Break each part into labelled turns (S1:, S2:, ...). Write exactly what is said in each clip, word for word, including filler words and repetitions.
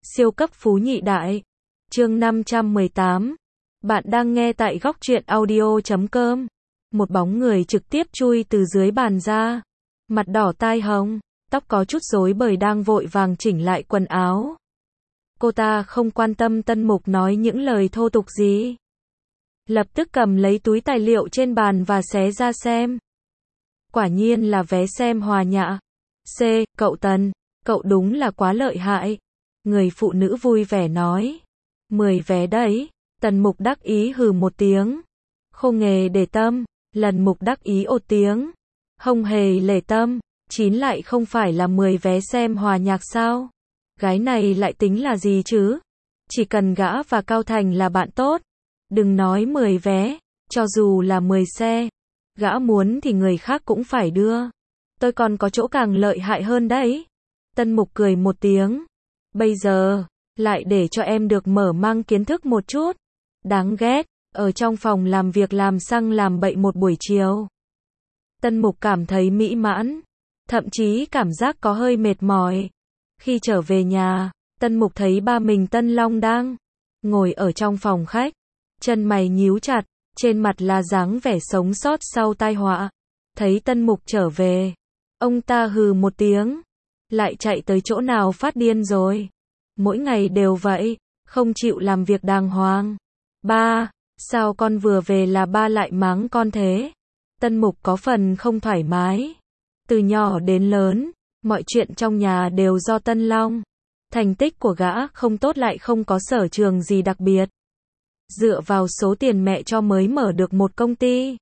S1: Siêu cấp phú nhị đại. Chương năm trăm mười tám. Bạn đang nghe tại góc truyện audio chấm com. Một bóng người trực tiếp chui từ dưới bàn ra. Mặt đỏ tai hồng, tóc có chút rối bời đang vội vàng chỉnh lại quần áo. Cô ta không quan tâm Tân Mục nói những lời thô tục gì. Lập tức cầm lấy túi tài liệu trên bàn và xé ra xem. Quả nhiên là vé xem hòa nhạc. C, cậu Tần, cậu đúng là quá lợi hại. Người phụ nữ vui vẻ nói. Mười vé đấy. Tần Mục đắc ý hừ một tiếng. Không nghề để tâm. Lần Mục đắc ý ột tiếng. Không hề lể tâm. Chín lại không phải là mười vé xem hòa nhạc sao? Gái này lại tính là gì chứ? Chỉ cần gã và Cao Thành là bạn tốt. Đừng nói mười vé. Cho dù là mười xe. Gã muốn thì người khác cũng phải đưa. Tôi còn có chỗ càng lợi hại hơn đấy. Tân Mục cười một tiếng. Bây giờ, lại để cho em được mở mang kiến thức một chút. Đáng ghét, ở trong phòng làm việc làm xăng làm bậy một buổi chiều. Tân Mục cảm thấy mỹ mãn, thậm chí cảm giác có hơi mệt mỏi. Khi trở về nhà, Tân Mục thấy ba mình Tân Long đang ngồi ở trong phòng khách, chân mày nhíu chặt, trên mặt là dáng vẻ sống sót sau tai họa. Thấy Tân Mục trở về, ông ta hừ một tiếng, lại chạy tới chỗ nào phát điên rồi. Mỗi ngày đều vậy, không chịu làm việc đàng hoàng. Ba, sao con vừa về là ba lại mắng con thế? Tân Mục có phần không thoải mái. Từ nhỏ đến lớn, mọi chuyện trong nhà đều do Tân Long. Thành tích của gã không tốt lại không có sở trường gì đặc biệt. Dựa vào số tiền mẹ cho mới mở được một công ty.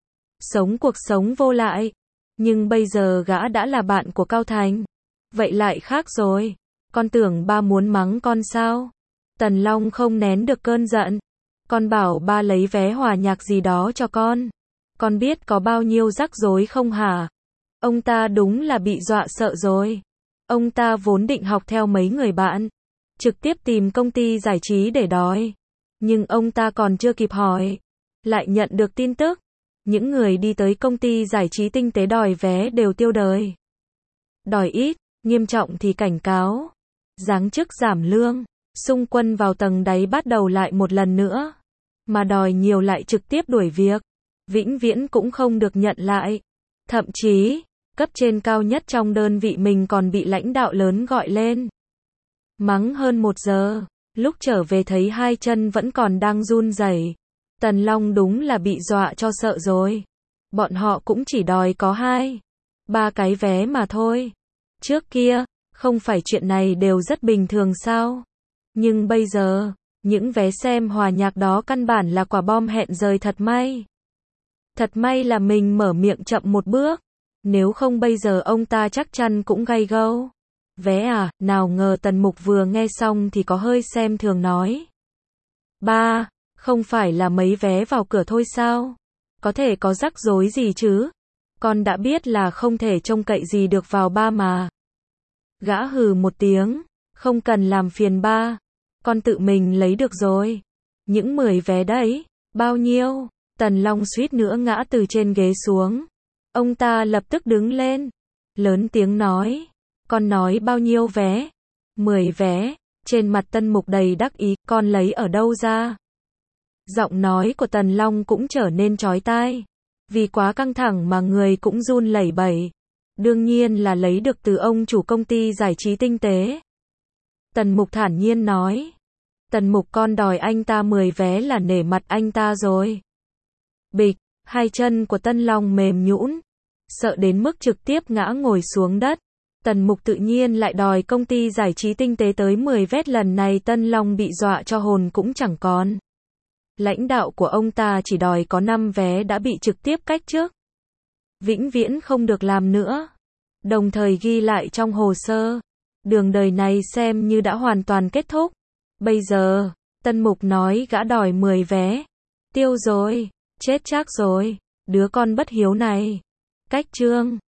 S1: Sống cuộc sống vô lại. Nhưng bây giờ gã đã là bạn của Cao Thành. Vậy lại khác rồi. Con tưởng ba muốn mắng con sao? Tần Long không nén được cơn giận. Con bảo ba lấy vé hòa nhạc gì đó cho con. Con biết có bao nhiêu rắc rối không hả? Ông ta đúng là bị dọa sợ rồi. Ông ta vốn định học theo mấy người bạn. Trực tiếp tìm công ty giải trí để đòi. Nhưng ông ta còn chưa kịp hỏi. Lại nhận được tin tức. Những người đi tới công ty giải trí tinh tế đòi vé đều tiêu đời. Đòi ít, nghiêm trọng thì cảnh cáo. Giáng chức giảm lương. Xung quân vào tầng đáy bắt đầu lại một lần nữa. Mà đòi nhiều lại trực tiếp đuổi việc. Vĩnh viễn cũng không được nhận lại. Thậm chí, cấp trên cao nhất trong đơn vị mình còn bị lãnh đạo lớn gọi lên. Mắng hơn một giờ. Lúc trở về thấy hai chân vẫn còn đang run rẩy. Tần Long đúng là bị dọa cho sợ rồi. Bọn họ cũng chỉ đòi có hai, ba cái vé mà thôi. Trước kia, không phải chuyện này đều rất bình thường sao? Nhưng bây giờ, những vé xem hòa nhạc đó căn bản là quả bom hẹn rời thật may. Thật may là mình mở miệng chậm một bước. Nếu không bây giờ ông ta chắc chắn cũng gay gâu. Vé à, nào ngờ Tần Mục vừa nghe xong thì có hơi xem thường nói. Ba, không phải là mấy vé vào cửa thôi sao? Có thể có rắc rối gì chứ? Con đã biết là không thể trông cậy gì được vào ba mà. Gã hừ một tiếng, không cần làm phiền ba. Con tự mình lấy được rồi. Những mười vé đấy, bao nhiêu? Tần Long suýt nữa ngã từ trên ghế xuống. Ông ta lập tức đứng lên, lớn tiếng nói. Con nói bao nhiêu vé? Mười vé. Trên mặt Tân Mục đầy đắc ý, con lấy ở đâu ra? Giọng nói của Tần Long cũng trở nên chói tai. Vì quá căng thẳng mà người cũng run lẩy bẩy. Đương nhiên là lấy được từ ông chủ công ty giải trí tinh tế. Tần Mục thản nhiên nói. Tần Mục con đòi anh ta mười vé là nể mặt anh ta rồi. Bịch, hai chân của Tân Long mềm nhũn, sợ đến mức trực tiếp ngã ngồi xuống đất. Tần Mục tự nhiên lại đòi công ty giải trí tinh tế tới mười vé, lần này Tân Long bị dọa cho hồn cũng chẳng còn. Lãnh đạo của ông ta chỉ đòi có năm vé đã bị trực tiếp cách chức. Vĩnh viễn không được làm nữa. Đồng thời ghi lại trong hồ sơ. Đường đời này xem như đã hoàn toàn kết thúc. Bây giờ, Tân Mục nói gã đòi mười vé. Tiêu rồi, chết chắc rồi, đứa con bất hiếu này. Cách chương.